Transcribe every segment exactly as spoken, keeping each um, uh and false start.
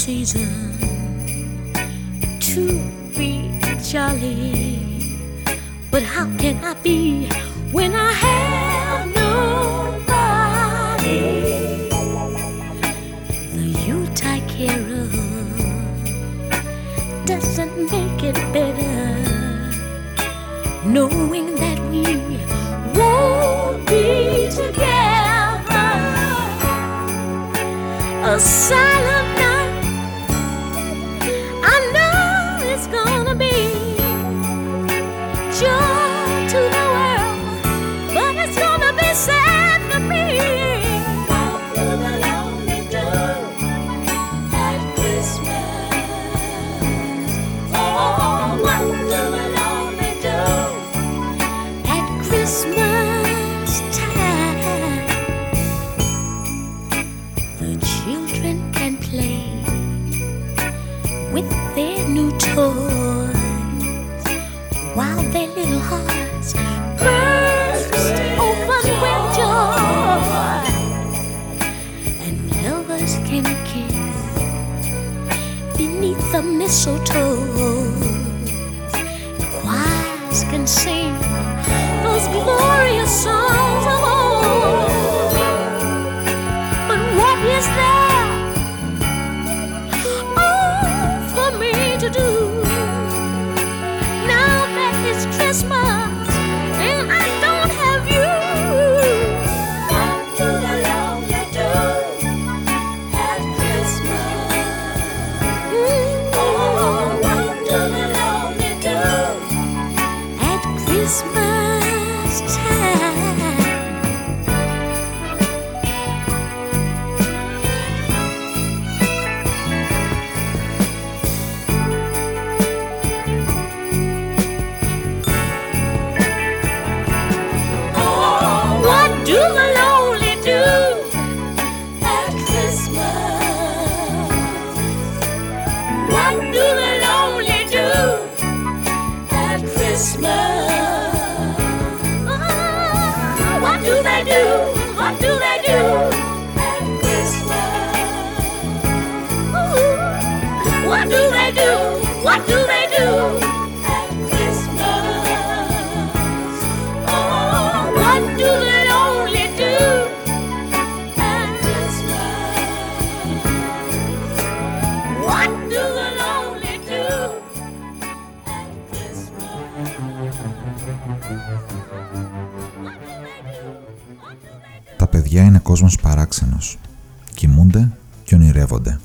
season to be jolly, but how can I be when I have nobody? The Yuletide carol doesn't make it better, knowing that we won't be together. A silent night, I know it's gonna be joy to the world, but it's gonna be sad for me. What do the lonely do at Christmas? Oh, what do the lonely do at Christmas time? The children can play with their new toys while their little hearts burst open with joy, and lovers can kiss beneath the mistletoe. Choirs can sing those glorious songs of old. But what is there, oh, for me to do now that it's Christmas and I don't have you? What do the lonely do at Christmas? Mm, oh, what do the lonely do at Christmas time? Oh, what do the lonely do at Christmas? What do the lonely do at Christmas? Oh, what do they do? What do they do at Christmas? Ooh, what do they do? What do they do at Christmas? Oh, what do the lonely do at Christmas? What do the lonely do at Christmas? What do they do? What do they do? Τα παιδιά είναι κόσμος παράξενος. Κοιμούνται και ονειρεύονται.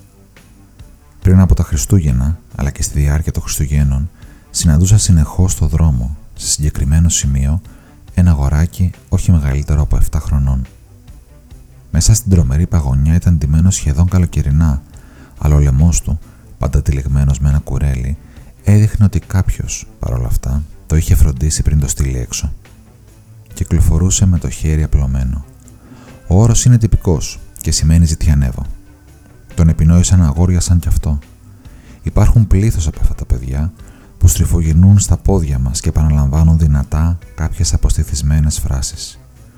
Πριν από τα Χριστούγεννα, αλλά και στη διάρκεια των Χριστουγέννων, συναντούσα συνεχώς στο δρόμο, σε συγκεκριμένο σημείο, ένα αγοράκι όχι μεγαλύτερο από επτά χρονών. Μέσα στην τρομερή παγωνιά ήταν ντυμένο σχεδόν καλοκαιρινά, αλλά ο λαιμός του, πάντα τυλιγμένος με ένα κουρέλι, έδειχνε ότι κάποιος, παρόλα αυτά, το είχε φροντίσει πριν το στείλει έξω. Κυκλοφορούσε με το χέρι απλωμένο. Ο όρος είναι τυπικός και σημαίνει ζητιανεύω. Τον επινόησαν αγόρια σαν κι αυτό. Υπάρχουν πλήθος από αυτά τα παιδιά που στριφογυρνούν στα πόδια μας και επαναλαμβάνουν δυνατά κάποιες αποστηθισμένες φράσεις.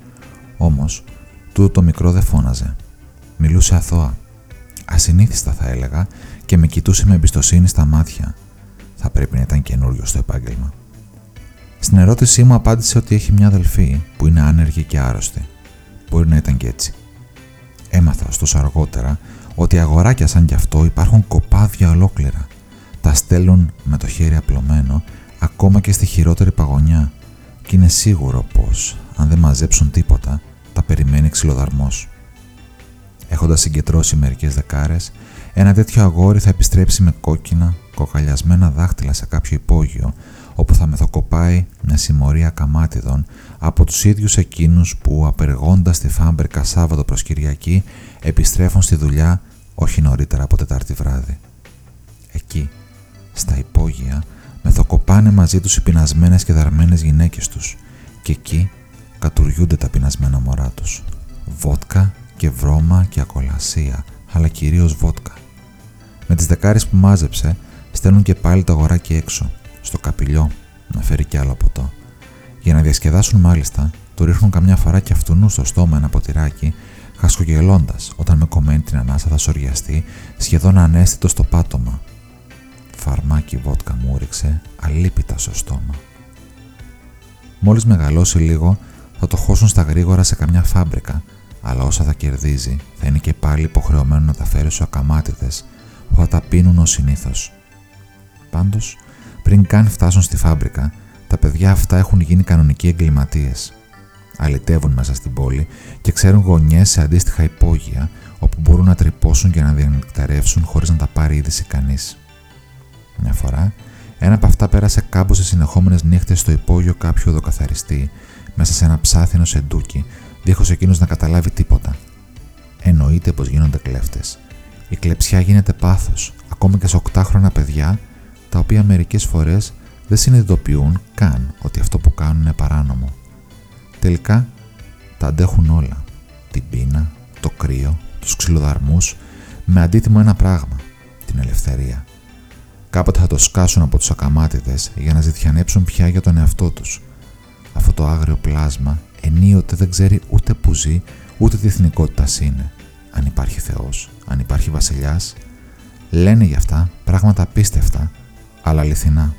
Όμως, τούτο το μικρό δεν φώναζε. Μιλούσε αθώα. Ασυνήθιστα θα έλεγα και με κοιτούσε με εμπιστοσύνη στα μάτια. Θα πρέπει να ήταν καινούριο στο επάγγελμα. Στην ερώτησή μου απάντησε ότι έχει μια αδελφή που είναι άνεργη και άρρωστη. Μπορεί να ήταν και έτσι. Έμαθα ωστόσο αργότερα ότι αγοράκια σαν κι αυτό υπάρχουν κοπάδια ολόκληρα. Τα στέλνουν με το χέρι απλωμένο ακόμα και στη χειρότερη παγωνιά και είναι σίγουρο πως, αν δεν μαζέψουν τίποτα, τα περιμένει ξυλοδαρμός. Έχοντας συγκεντρώσει μερικές δεκάρες, ένα τέτοιο αγόρι θα επιστρέψει με κόκκινα, κοκαλιασμένα δάχτυλα σε κάποιο υπόγειο, όπου θα μεθοκοπάει μια συμμορία καμάτιδων από τους ίδιους εκείνους που, απεργώντας τη φάμπρικα Σάββατο προς Κυριακή, επιστρέφουν στη δουλειά όχι νωρίτερα από Τετάρτη βράδυ. Εκεί, στα υπόγεια, μεθοκοπάνε μαζί τους οι πεινασμένες και δαρμένες γυναίκες τους και εκεί κατουριούνται τα πεινασμένα μωρά τους. Βότκα και βρώμα και ακολασία, αλλά κυρίως βότκα. Με τις δεκάρες που μάζεψε, στέλνουν και πάλι το αγοράκι έξω, στο καπηλιό, να φέρει κι άλλο ποτό. Για να διασκεδάσουν μάλιστα, του ρίχνουν καμιά φορά και αυτουνού στο στόμα ένα ποτηράκι, χασκογελώντας όταν με κομμένη την ανάσα θα σοριαστεί σχεδόν ανέστητο στο πάτωμα. Φαρμάκι βότκα μου ρίξε αλίπητα στο στόμα. Μόλις μεγαλώσει λίγο θα το χώσουν στα γρήγορα σε καμιά φάμπρικα, αλλά όσα θα κερδίζει θα είναι και πάλι υποχρεωμένο να τα φέρει στους ακαμάτιδες που θα τα πίνουν ως συνήθως. Πάντως, πριν καν φτάσουν στη φάμπρικα, τα παιδιά αυτά έχουν γίνει κανονικοί εγκληματίες. Αλητεύουν μέσα στην πόλη και ξέρουν γωνιές σε αντίστοιχα υπόγεια όπου μπορούν να τρυπώσουν και να διανυκτερεύσουν χωρίς να τα πάρει είδηση κανείς. Μια φορά, ένα από αυτά πέρασε κάμποσες συνεχόμενες νύχτες στο υπόγειο κάποιου οδοκαθαριστή μέσα σε ένα ψάθινο σεντούκι, δίχως εκείνος να καταλάβει τίποτα. Εννοείται πως γίνονται κλέφτες. Η κλεψιά γίνεται πάθος, ακόμα και σε οκτάχρονα παιδιά, τα οποία μερικές φορές δεν συνειδητοποιούν καν ότι αυτό που κάνουν είναι παράνομο. Τελικά, τα αντέχουν όλα. Την πείνα, το κρύο, τους ξυλοδαρμούς, με αντίτιμο ένα πράγμα, την ελευθερία. Κάποτε θα το σκάσουν από τους ακαμάτιδες για να ζητιανέψουν πια για τον εαυτό τους. Αυτό το άγριο πλάσμα ενίοτε δεν ξέρει ούτε που ζει, ούτε τι εθνικότητας είναι. Αν υπάρχει Θεός, αν υπάρχει βασιλιάς. Λένε γι' αυτά πράγματα απίστευτα, αλλά αληθινά.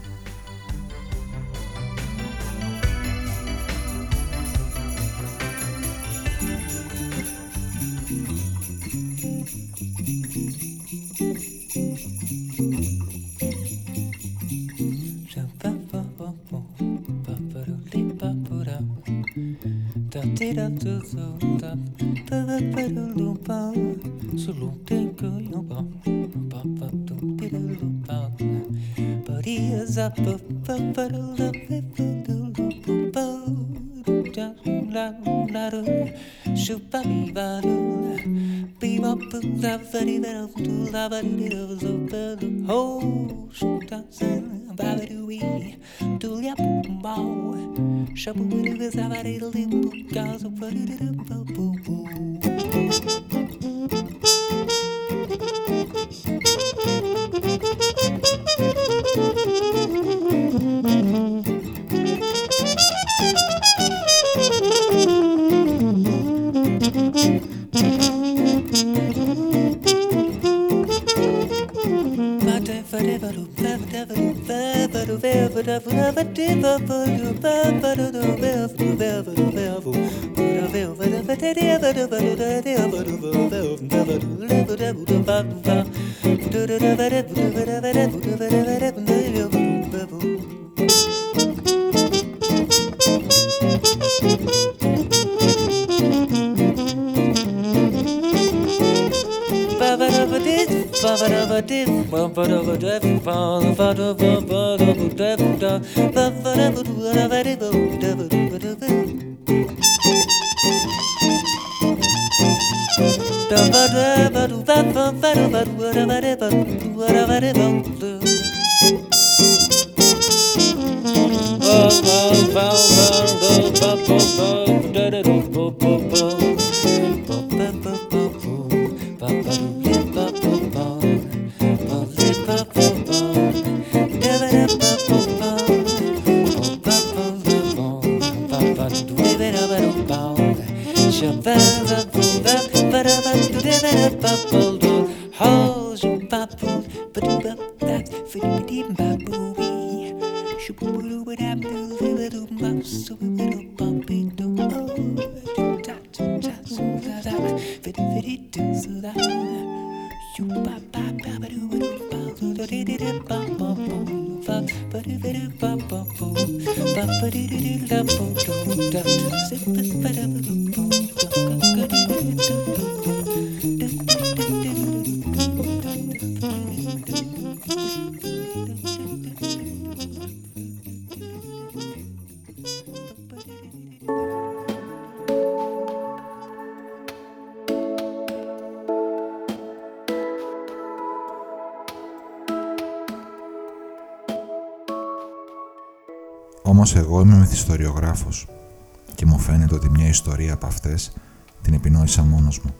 Όμως εγώ είμαι μυθιστοριογράφος και μου φαίνεται ότι μια ιστορία από αυτές την επινόησα μόνος μου.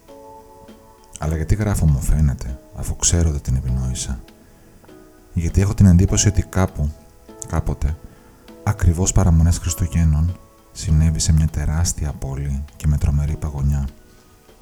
Αλλά γιατί γράφω μου φαίνεται, αφού ξέρω ότι την επινόησα? Γιατί έχω την εντύπωση ότι κάπου, κάποτε, ακριβώς παραμονές Χριστουγέννων, συνέβη σε μια τεράστια πόλη και με τρομερή παγωνιά.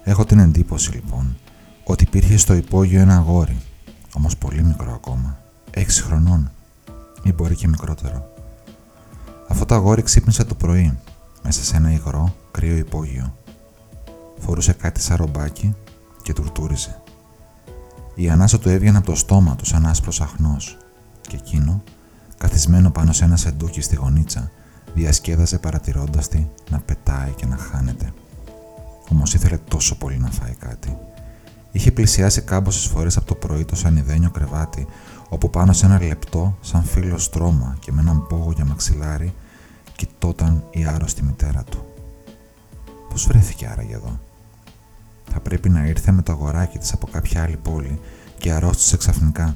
Έχω την εντύπωση λοιπόν ότι υπήρχε στο υπόγειο ένα αγόρι, όμως πολύ μικρό ακόμα, έξι χρονών ή μπορεί και μικρότερο. Αυτό το αγόρι ξύπνησε το πρωί μέσα σε ένα υγρό, κρύο υπόγειο. Φορούσε κάτι σαν ρομπάκι και τουρτούριζε. Η ανάσα του έβγαινε από το στόμα του σαν άσπρος αχνός και εκείνο, καθισμένο πάνω σε ένα σεντούκι στη γωνίτσα, διασκέδαζε παρατηρώντας τη να πετάει και να χάνεται. Όμως ήθελε τόσο πολύ να φάει κάτι. Είχε πλησιάσει κάμποσες φορές από το πρωί το σανιδένιο κρεβάτι, όπου πάνω σε ένα λεπτό, σαν φύλλο στρώμα και με έναν πόγο για μαξιλάρι, κοιτόταν η άρρωστη μητέρα του. Πώς βρέθηκε άραγε εδώ? Θα πρέπει να ήρθε με το αγοράκι της από κάποια άλλη πόλη και αρρώστησε ξαφνικά.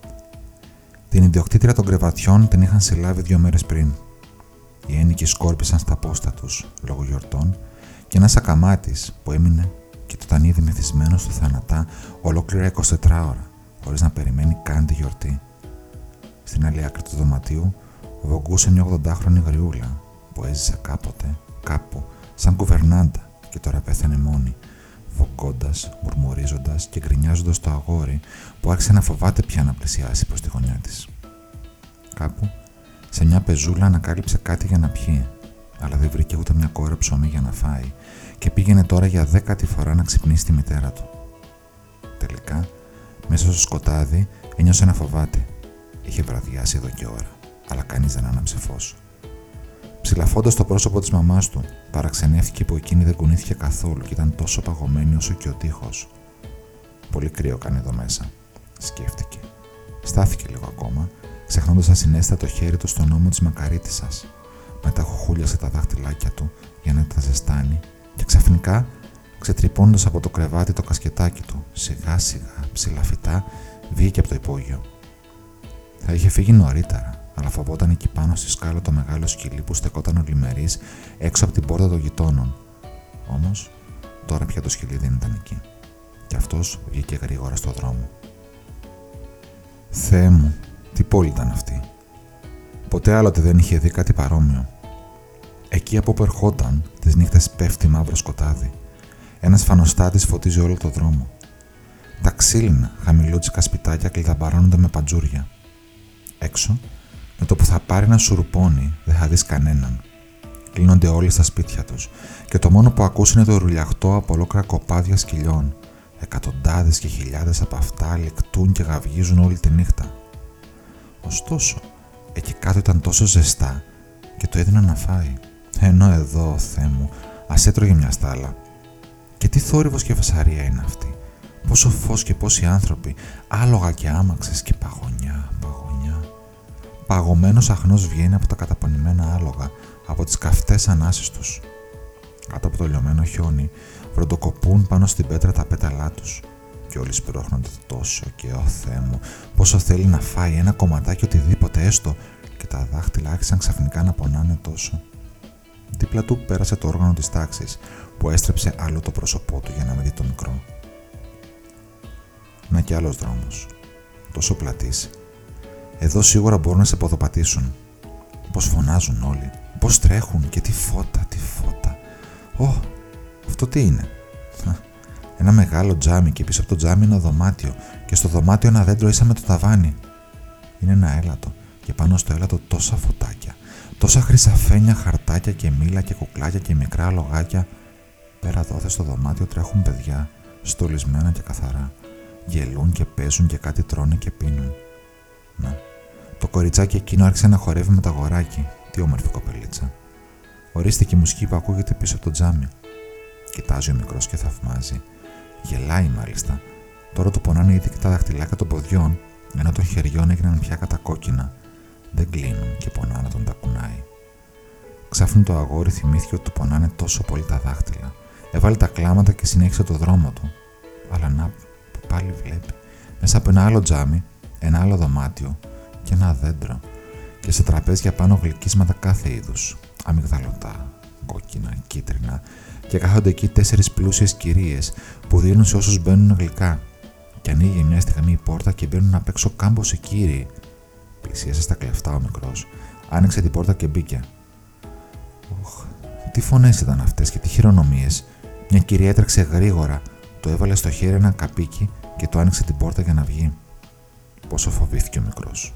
Την ιδιοκτήτρια των κρεβατιών την είχαν συλλάβει δύο μέρες πριν. Οι ένοικοι σκόρπισαν στα πόστα τους λόγω γιορτών και ένας ακαμάτης που έμεινε και το ήταν ήδη μεθυσμένος του θανατά ολόκληρα εικοσιτέσσερις ώρα, χωρίς να περιμένει καν τη γιορτή. Στην άλλη άκρη του δωματίου βογκούσε μια ογδοντάχρονη γριούλα που έζησε κάποτε, κάπου, σαν κουβερνάντα και τώρα πέθανε μόνη, βογκώντας, μουρμουρίζοντας και γκρινιάζοντας το αγόρι που άρχισε να φοβάται πια να πλησιάσει προς τη γωνιά της. Κάπου, σε μια πεζούλα ανακάλυψε κάτι για να πιει, αλλά δεν βρήκε ούτε μια κόρα ψωμί για να φάει και πήγαινε τώρα για δέκατη φορά να ξυπνήσει τη μητέρα του. Τελικά, μέσα στο σκοτάδι ένιωσε να φοβάται. Είχε βραδιάσει εδώ και ώρα, αλλά κανείς δεν άναψε φως. Ψηλαφώντας το πρόσωπο της μαμάς του, παραξενεύτηκε που εκείνη δεν κουνήθηκε καθόλου και ήταν τόσο παγωμένη όσο και ο τοίχος. Πολύ κρύο κάνει εδώ μέσα, σκέφτηκε. Στάθηκε λίγο ακόμα, ξεχνώντας ασυναίσθητα το χέρι του στον ώμο της μακαρίτισσας. Μετά χουχούλιασε τα δάχτυλάκια του για να τα ζεστάνει και ξαφνικά, ξετρυπώνοντας από το κρεβάτι το κασκετάκι του, σιγά σιγά, ψηλαφιτά, βγήκε από το υπόγειο. Θα είχε φύγει νωρίτερα, αλλά φοβόταν εκεί πάνω στη σκάλα το μεγάλο σκυλί που στεκόταν ολημερής έξω από την πόρτα των γειτόνων. Όμως, τώρα πια το σκυλί δεν ήταν εκεί. Και αυτός βγήκε γρήγορα στο δρόμο. Θεέ μου, τι πόλη ήταν αυτή. Ποτέ άλλοτε δεν είχε δει κάτι παρόμοιο. Εκεί από όπου ερχόταν, τις νύχτες πέφτει μαύρο σκοτάδι. Ένας φανοστάτης φωτίζει όλο το δρόμο. Τα ξύλινα, χαμηλούτσικα σπιτάκια κλειδαμπαρώνονται με παντζούρια. Έξω, με το που θα πάρει ένα σουρουπόνι, δεν θα δεις κανέναν. Κλείνονται όλοι στα σπίτια τους και το μόνο που ακούς είναι το ρουλιαχτό από ολόκληρα κοπάδια σκυλιών. Εκατοντάδες και χιλιάδες από αυτά λεκτούν και γαυγίζουν όλη τη νύχτα. Ωστόσο, εκεί κάτω ήταν τόσο ζεστά και το έδιναν να φάει. Ενώ εδώ, Θεέ μου, ας έτρωγε μια στάλα. Και τι θόρυβος και φασαρία είναι αυτή. Πόσο φως και πόσοι άνθρωποι, άλογα και άμαξες και παγωνιά, παγωνιά. Παγωμένος αχνός βγαίνει από τα καταπονημένα άλογα, από τις καυτές ανάσες τους. Κάτω από το λιωμένο χιόνι, βροντοκοπούν πάνω στην πέτρα τα πέταλά τους. Και όλοι σπρώχνονται τόσο και «Ω Θεέ μου, πόσο θέλει να φάει ένα κομματάκι οτιδήποτε έστω» και τα δάχτυλα άρχισαν ξαφνικά να πονάνε τόσο. Δίπλα του πέρασε το όργανο της τάξης που έστρεψε άλλο το πρόσωπό του για να μην δει το μικρό. Να κι άλλος δρόμος, τόσο πλατής. Εδώ σίγουρα μπορούν να σε ποδοπατήσουν. Πώς φωνάζουν όλοι, πώς τρέχουν και τι φώτα, τι φώτα. Ω, αυτό τι είναι? Ένα μεγάλο τζάμι και πίσω από το τζάμι ένα δωμάτιο και στο δωμάτιο ένα δέντρο ίσα με το ταβάνι. Είναι ένα έλατο και πάνω στο έλατο τόσα φωτάκια, τόσα χρυσαφένια χαρτάκια και μήλα και κουκλάκια και μικρά αλογάκια. Πέρα δόθε στο δωμάτιο τρέχουν παιδιά, στολισμένα και καθαρά. Γελούν και παίζουν και κάτι τρώνε και πίνουν. Να, το κοριτσάκι εκείνο άρχισε να χορεύει με το αγοράκι. Τι όμορφη κοπελίτσα. Ορίστε και η μουσική που ακούγεται πίσω από το τζάμι. Κοιτάζει ο μικρός και θαυμάζει. Γελάει μάλιστα. Τώρα του πονάνε ήδη και τα δαχτυλάκια των ποδιών, ενώ των χεριών έγιναν πια κατακόκκινα. Δεν κλείνουν και πονάνε να τον τα κουνάει. Ξάφνου το αγόρι θυμήθηκε ότι του πονάνε τόσο πολύ τα δάχτυλα. Έβαλε τα κλάματα και συνέχισε το δρόμο του. Αλλά να, που πάλι βλέπει. Μέσα από ένα άλλο τζάμι, ένα άλλο δωμάτιο και ένα δέντρο. Και σε τραπέζια πάνω γλυκίσματα κάθε είδους. Αμυγδαλωτά, κόκκινα, κίτρινα. Και κάθονται εκεί τέσσερις πλούσιες κυρίες που δίνουν σε όσους μπαίνουν γλυκά. Και ανοίγει μια στιγμή η πόρτα και μπαίνουν απ' έξω κάμποσοι κύριοι. Πλησίασε στα κλεφτά ο μικρός. Άνοιξε την πόρτα και μπήκε. Οχ, τι φωνές ήταν αυτές και τι χειρονομίες. Μια κυρία έτρεξε γρήγορα, το έβαλε στο χέρι ένα καπίκι και το άνοιξε την πόρτα για να βγει. Πόσο φοβήθηκε ο μικρός.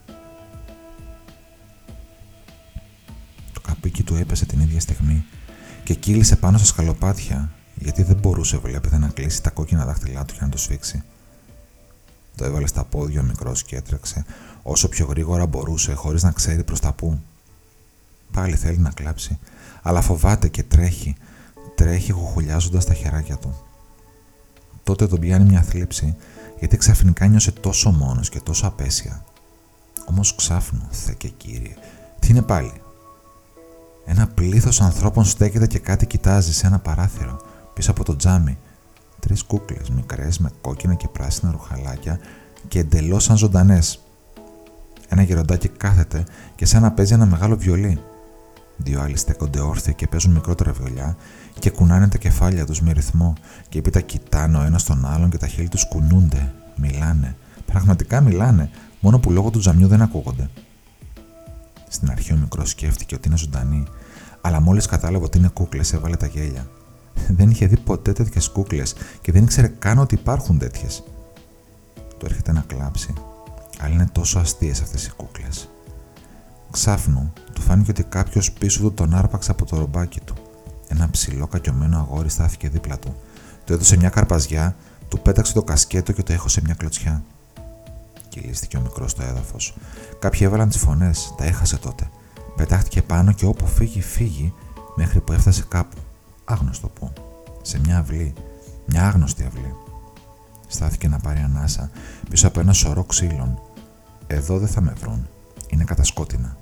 Το καπίκι του έπεσε την ίδια στιγμή και κύλησε πάνω στα σκαλοπάτια, γιατί δεν μπορούσε, βλέπετε, να κλείσει τα κόκκινα δάχτυλά του για να το σφίξει. Το έβαλε στα πόδια ο μικρός και έτρεξε όσο πιο γρήγορα μπορούσε, χωρίς να ξέρει προς τα πού. Πάλι θέλει να κλάψει, αλλά φοβάται και τρέχει, τρέχει γουχουλιάζοντας τα χεράκια του. Τότε τον πιάνει μια θλίψη, γιατί ξαφνικά νιώσε τόσο μόνος και τόσο απέσια. Όμως ξάφνου, Θεέ και Κύριε, τι είναι πάλι? Ένα πλήθος ανθρώπων στέκεται και κάτι κοιτάζει σε ένα παράθυρο πίσω από το τζάμι. Τρεις κούκλες μικρές με κόκκινα και πράσινα ρουχαλάκια και εντελώς σαν ζωντανές. Ένα γεροντάκι κάθεται και σαν να παίζει ένα μεγάλο βιολί. Δύο άλλοι στέκονται όρθιοι και παίζουν μικρότερα βιολιά και κουνάνε τα κεφάλια τους με ρυθμό και έπειτα κοιτάνε ο ένας τον άλλον και τα χείλη τους κουνιούνται, μιλάνε. Πραγματικά μιλάνε, μόνο που λόγω του τζαμιού δεν ακούγονται. Στην αρχή ο μικρός σκέφτηκε ότι είναι ζωντανή, αλλά μόλις κατάλαβε ότι είναι κούκλες έβαλε τα γέλια. Δεν είχε δει ποτέ τέτοιες κούκλες και δεν ήξερε καν ότι υπάρχουν τέτοιες. Του έρχεται να κλάψει, αλλά είναι τόσο αστείες αυτές οι κούκλες. Ξάφνου του φάνηκε ότι κάποιος πίσω του τον άρπαξε από το ρομπάκι του. Ένα ψηλό κακιωμένο αγόρι στάθηκε δίπλα του. Του έδωσε μια καρπαζιά, του πέταξε το κασκέτο και το έχωσε μια κλωτσιά. Κυλίστηκε ο μικρός στο έδαφος. Κάποιοι έβαλαν τις φωνές, τα έχασε τότε. Πετάχτηκε πάνω και όπου φύγει, φύγει, μέχρι που έφτασε κάπου. Άγνωστο πού. Σε μια αυλή. Μια άγνωστη αυλή. Στάθηκε να πάρει ανάσα πίσω από ένα σωρό ξύλων. Εδώ δεν θα με βρουν. Είναι κατασκότεινα.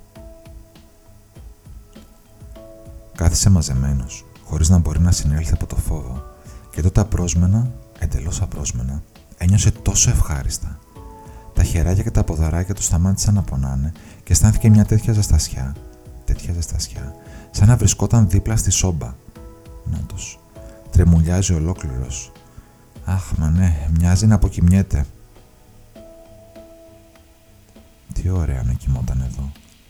Κάθισε μαζεμένος, χωρίς να μπορεί να συνέλθει από το φόβο, και τότε απρόσμενα, εντελώς απρόσμενα, ένιωσε τόσο ευχάριστα. Τα χεράκια και τα ποδαράκια του σταμάτησαν να πονάνε και αισθάνθηκε μια τέτοια ζεστασιά, τέτοια ζεστασιά, σαν να βρισκόταν δίπλα στη σόμπα. Νάτος, τρεμουλιάζει ολόκληρος. Αχ, μα ναι, μοιάζει να αποκοιμιέται. Τι ωραία να κοιμόταν εδώ.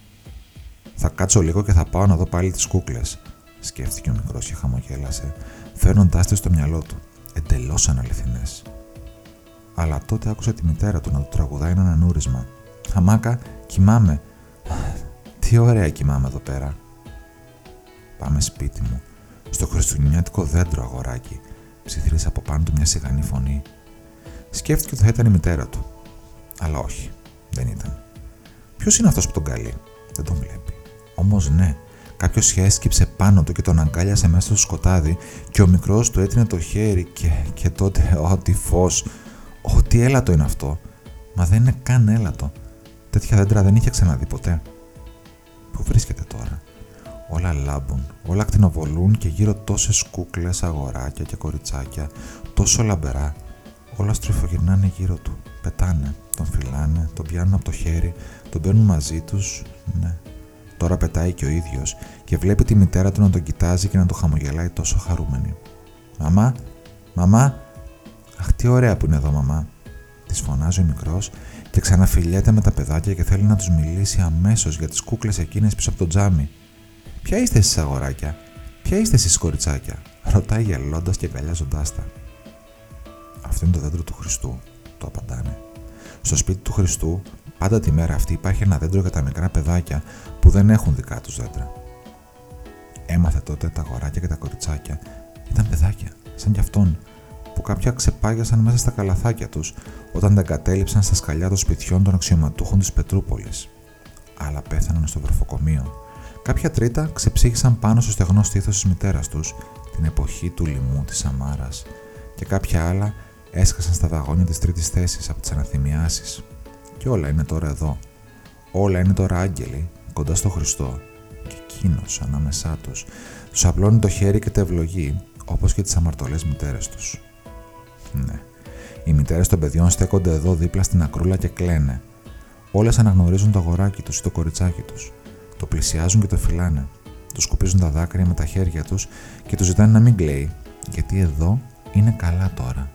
Θα κάτσω λίγο και θα πάω να δω πάλι τις κούκλες, σκέφτηκε ο μικρός και χαμογέλασε, φέρνοντάς τις στο μυαλό του, εντελώς αναληθινές. Αλλά τότε άκουσε τη μητέρα του να του τραγουδάει ένα ανούρισμα. «Χαμάκα, κοιμάμαι. Τι ωραία κοιμάμαι εδώ πέρα». «Πάμε σπίτι μου, στο χριστουγεννιάτικο δέντρο, αγοράκι», ψιθύρισε από πάνω του μια σιγανή φωνή. Σκέφτηκε ότι θα ήταν η μητέρα του. Αλλά όχι, δεν ήταν. Ποιος είναι αυτός που τον καλεί? Δεν τον βλέπει. Όμως ναι, κάποιος έσκυψε πάνω του και τον αγκάλιασε μέσα στο σκοτάδι και ο μικρός του έτεινε το χέρι και, και τότε, ω τι φως, ω τι έλατο είναι αυτό. Μα δεν είναι καν έλατο. Τέτοια δέντρα δεν είχε ξαναδεί ποτέ. Πού βρίσκεται τώρα? Όλα λάμπουν, όλα κτηνοβολούν και γύρω τόσες κούκλες, αγοράκια και κοριτσάκια, τόσο λαμπερά. Όλα στριφογυρνάνε γύρω του, πετάνε, τον φυλάνε, τον πιάνουν από το χέρι, τον παίρνουν μαζί τους, ναι. Τώρα πετάει και ο ίδιος και βλέπει τη μητέρα του να τον κοιτάζει και να το χαμογελάει τόσο χαρούμενη. «Μαμά, μαμά, αχ τι ωραία που είναι εδώ μαμά», της φωνάζει ο μικρός και ξαναφιλιέται με τα παιδάκια και θέλει να τους μιλήσει αμέσως για τις κούκλες εκείνες πίσω από το τζάμι. «Ποια είστε εσείς αγοράκια, ποια είστε εσείς κοριτσάκια?» ρωτάει γελώντας και αγκαλιάζοντάς τα. «Αυτό είναι το δέντρο του Χριστού», το απαντάνε. Στο σπίτι του Χριστού, πάντα τη μέρα αυτή υπάρχει ένα δέντρο για τα μικρά παιδάκια που δεν έχουν δικά τους δέντρα. Έμαθε τότε τα αγοράκια και τα κοριτσάκια ήταν παιδάκια, σαν κι αυτόν, που κάποια ξεπάγιασαν μέσα στα καλαθάκια τους όταν τα εγκατέλειψαν στα σκαλιά των σπιτιών των αξιωματούχων της Πετρούπολης. Άλλα πέθαναν στο βρεφοκομείο. Κάποια τρίτα ξεψύχησαν πάνω στο στεγνό στήθος της μητέρας τους την εποχή του λοιμού της Σαμάρας και κάποια άλλα έσκασαν στα βαγόνια της τρίτης θέσης από τις αναθυμιάσεις. Και όλα είναι τώρα εδώ. Όλα είναι τώρα άγγελοι κοντά στο Χριστό και εκείνος ανάμεσά τους τους απλώνει το χέρι και τα ευλογεί όπως και τις αμαρτωλές μητέρες τους. Ναι, οι μητέρες των παιδιών στέκονται εδώ δίπλα στην ακρούλα και κλαίνε. Όλες αναγνωρίζουν το αγοράκι τους ή το κοριτσάκι τους. Το πλησιάζουν και το φυλάνε. Του σκουπίζουν τα δάκρυα με τα χέρια τους και του ζητάνε να μην κλαίει, γιατί εδώ είναι καλά τώρα.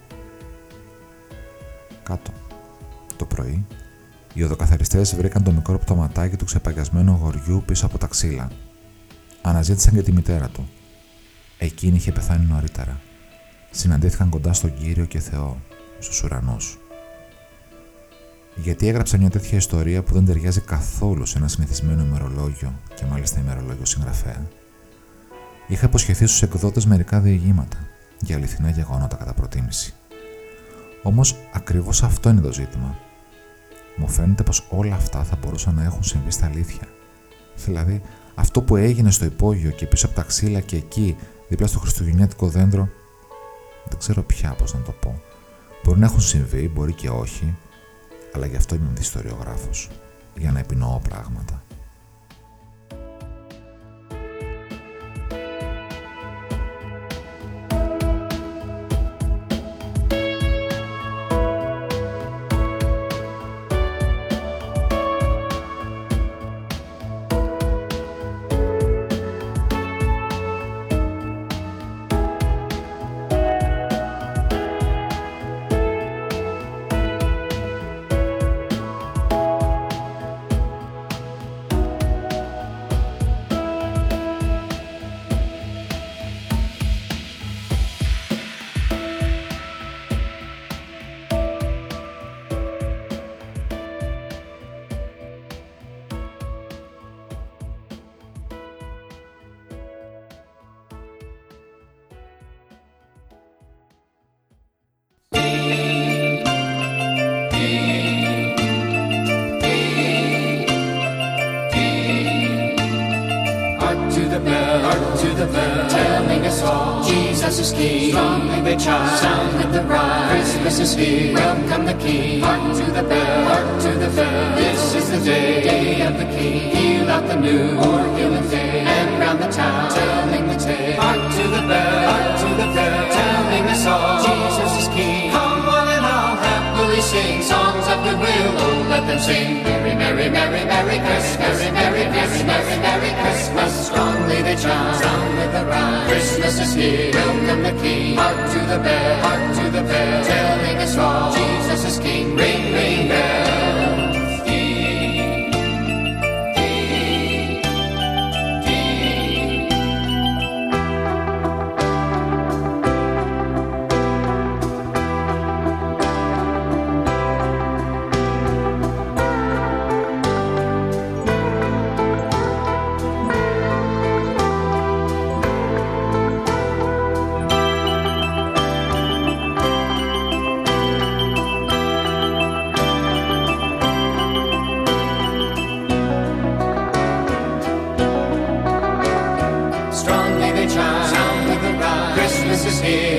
Κάτω. Το πρωί, οι οδοκαθαριστές βρήκαν το μικρό πτωματάκι του ξεπαγιασμένου αγοριού πίσω από τα ξύλα. Αναζήτησαν και τη μητέρα του. Εκείνη είχε πεθάνει νωρίτερα. Συναντήθηκαν κοντά στον Κύριο και Θεό, στους ουρανούς. Γιατί έγραψα μια τέτοια ιστορία που δεν ταιριάζει καθόλου σε ένα συνηθισμένο ημερολόγιο και μάλιστα ημερολόγιο συγγραφέα. Είχα υποσχεθεί στους εκδότες μερικά διηγήματα για αληθινά γεγονότα κατά προτίμηση. Όμως ακριβώς αυτό είναι το ζήτημα. Μου φαίνεται πως όλα αυτά θα μπορούσαν να έχουν συμβεί στα αλήθεια. Δηλαδή, αυτό που έγινε στο υπόγειο και πίσω από τα ξύλα και εκεί, δίπλα στο χριστουγεννιάτικο δέντρο, δεν ξέρω πια πώς να το πω. Μπορεί να έχουν συμβεί, μπορεί και όχι, αλλά γι' αυτό είμαι ιστοριογράφος, για να επινοώ πράγματα. Christmas is here.